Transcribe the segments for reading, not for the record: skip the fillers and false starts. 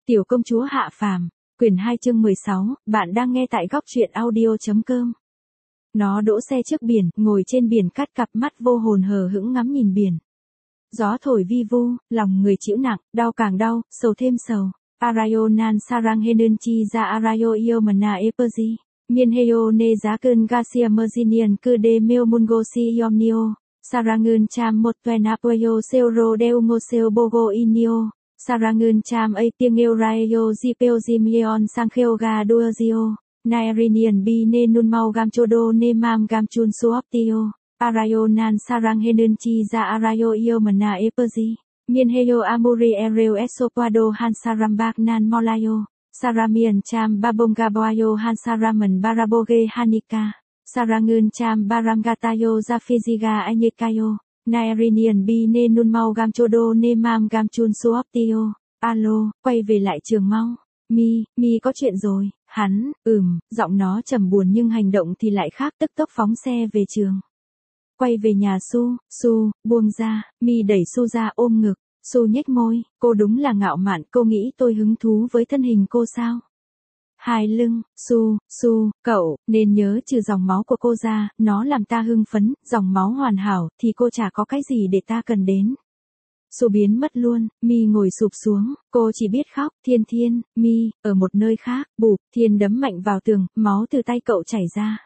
Tiểu công chúa hạ phàm, quyển 2 chương 16, bạn đang nghe tại góc truyện audio.com. Nó đỗ xe trước biển, ngồi trên biển cát, cặp mắt vô hồn hờ hững ngắm nhìn biển. Gió thổi vi vu, lòng người chịu nặng, đau càng đau, sầu thêm sầu. Arayo nan sarang henen chi ra arayo iomana eperzi. Mien heo ne giá cơn Garcia Merzinian cư de meo mungosi iomnio. Sarangun cham một tuần apoyo seoro deu ngoseo bogo inio. Sarangun cham a tiếng Euraio Zipeo Zimion Sankhyoga Duozio, Nairinian bi ne nun mau gam chodo ne mam gam chun suoptio, Arayo nan sarang henen chi ra arayo iomana eperzi, Mien heo amuri ereo esopado han sarambak nan molayo, Saramian cham babonga boyo han saraman baraboge hanika, Sarangun cham barangatayo zafiziga anyekayo. Nairinian bi ne nun mau gam chodo ne mam gam chun suoptio. Alo, quay về lại trường mau. Mi có chuyện rồi. Hắn, giọng nó trầm buồn nhưng hành động thì lại khác, tức tốc phóng xe về trường. Quay về nhà Su, buông ra, Mi đẩy Su ra ôm ngực. Su nhếch môi, cô đúng là ngạo mạn, cô nghĩ tôi hứng thú với thân hình cô sao? Hai lưng, Su, cậu, nên nhớ trừ dòng máu của cô ra, nó làm ta hưng phấn, dòng máu hoàn hảo, thì cô chả có cái gì để ta cần đến. Su biến mất luôn, Mi ngồi sụp xuống, cô chỉ biết khóc, Thiên, Mi, ở một nơi khác, bụp, Thiên đấm mạnh vào tường, máu từ tay cậu chảy ra.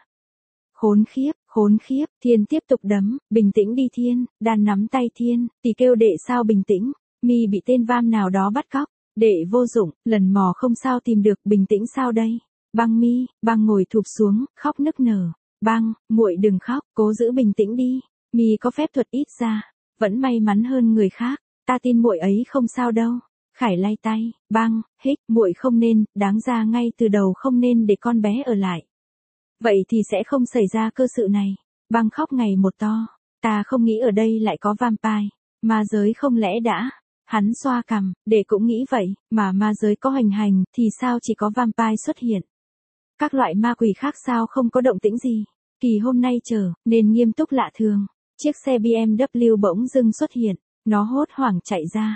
Khốn khiếp, Thiên tiếp tục đấm, bình tĩnh đi Thiên, đàn nắm tay Thiên, thì kêu đệ sao bình tĩnh, Mi bị tên vam nào đó bắt cóc. Đệ vô dụng, lần mò không sao tìm được, bình tĩnh sao đây? Băng ngồi thụp xuống, khóc nức nở. Băng, muội đừng khóc, cố giữ bình tĩnh đi. Mi có phép thuật ít ra, vẫn may mắn hơn người khác, ta tin muội ấy không sao đâu. Khải lay tay, Băng, muội không nên, đáng ra ngay từ đầu không nên để con bé ở lại. Vậy thì sẽ không xảy ra cơ sự này. Băng khóc ngày một to, ta không nghĩ ở đây lại có vampire, ma giới không lẽ đã. Hắn xoa cằm, để cũng nghĩ vậy, mà ma giới có hoành hành, thì sao chỉ có vampire xuất hiện? Các loại ma quỷ khác sao không có động tĩnh gì? Kỳ hôm nay nên nghiêm túc lạ thường. Chiếc xe BMW bỗng dưng xuất hiện, nó hốt hoảng chạy ra.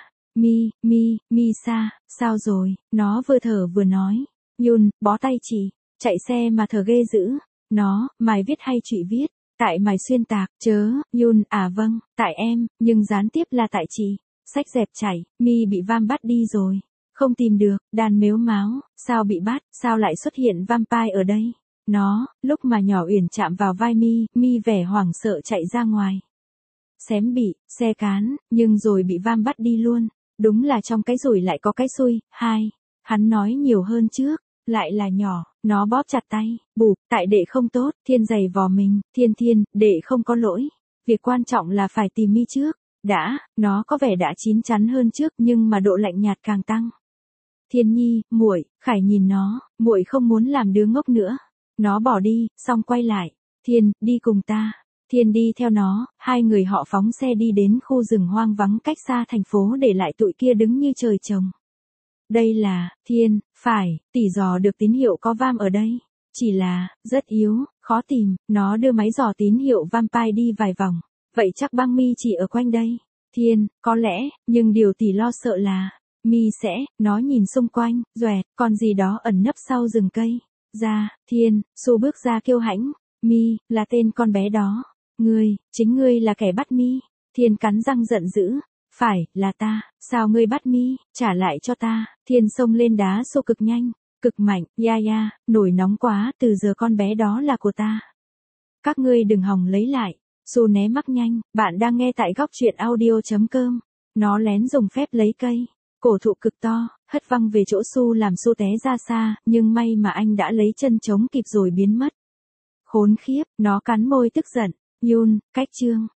Mi sao rồi? Nó vừa thở vừa nói. Yun, bó tay chị, chạy xe mà thở ghê dữ. Nó, mày viết hay chị viết? Tại mày xuyên tạc, chớ, Yun, vâng, tại em, nhưng gián tiếp là tại chị. Sách dẹp chảy, Mi bị vam bắt đi rồi. Không tìm được, đàn mếu máo, sao bị bắt, sao lại xuất hiện vampire ở đây? Nó, lúc mà nhỏ Uyển chạm vào vai Mi vẻ hoảng sợ chạy ra ngoài. Xém bị, xe cán, nhưng rồi bị vam bắt đi luôn. Đúng là trong cái rủi lại có cái xui. Hắn nói nhiều hơn trước, lại là nhỏ, nó bóp chặt tay, bụp, tại đệ không tốt, Thiên giày vò mình, Thiên, đệ không có lỗi. Việc quan trọng là phải tìm Mi trước. Nó có vẻ đã chín chắn hơn trước nhưng mà độ lạnh nhạt càng tăng. Thiên nhi, muội, Khải nhìn nó, muội không muốn làm đứa ngốc nữa. Nó bỏ đi, xong quay lại. Thiên, đi cùng ta. Thiên đi theo nó, hai người họ phóng xe đi đến khu rừng hoang vắng cách xa thành phố để lại tụi kia đứng như trời trồng. Đây là, Thiên, phải, tỉ dò được tín hiệu có vam ở đây. Chỉ là, rất yếu, khó tìm, nó đưa máy dò tín hiệu vampire đi vài vòng. Vậy chắc Băng Mi chỉ ở quanh đây. Thiên, có lẽ, nhưng điều tỷ lo sợ là, Mi sẽ, nó nhìn xung quanh, doẹt, còn gì đó ẩn nấp sau rừng cây. Thiên, Su bước ra kiêu hãnh, Mi, là tên con bé đó. Chính ngươi là kẻ bắt Mi. Thiên cắn răng giận dữ, phải, là ta, sao ngươi bắt Mi, trả lại cho ta. Thiên xông lên đá Su cực nhanh, cực mạnh, nổi nóng quá, từ giờ con bé đó là của ta. Các ngươi đừng hòng lấy lại. Su né mắc nhanh, bạn đang nghe tại góc truyện audio.com. Nó lén dùng phép lấy cây, cổ thụ cực to, hất văng về chỗ Su làm Su té ra xa, nhưng may mà anh đã lấy chân chống kịp rồi biến mất. Khốn khiếp, nó cắn môi tức giận. Yun, cách chương.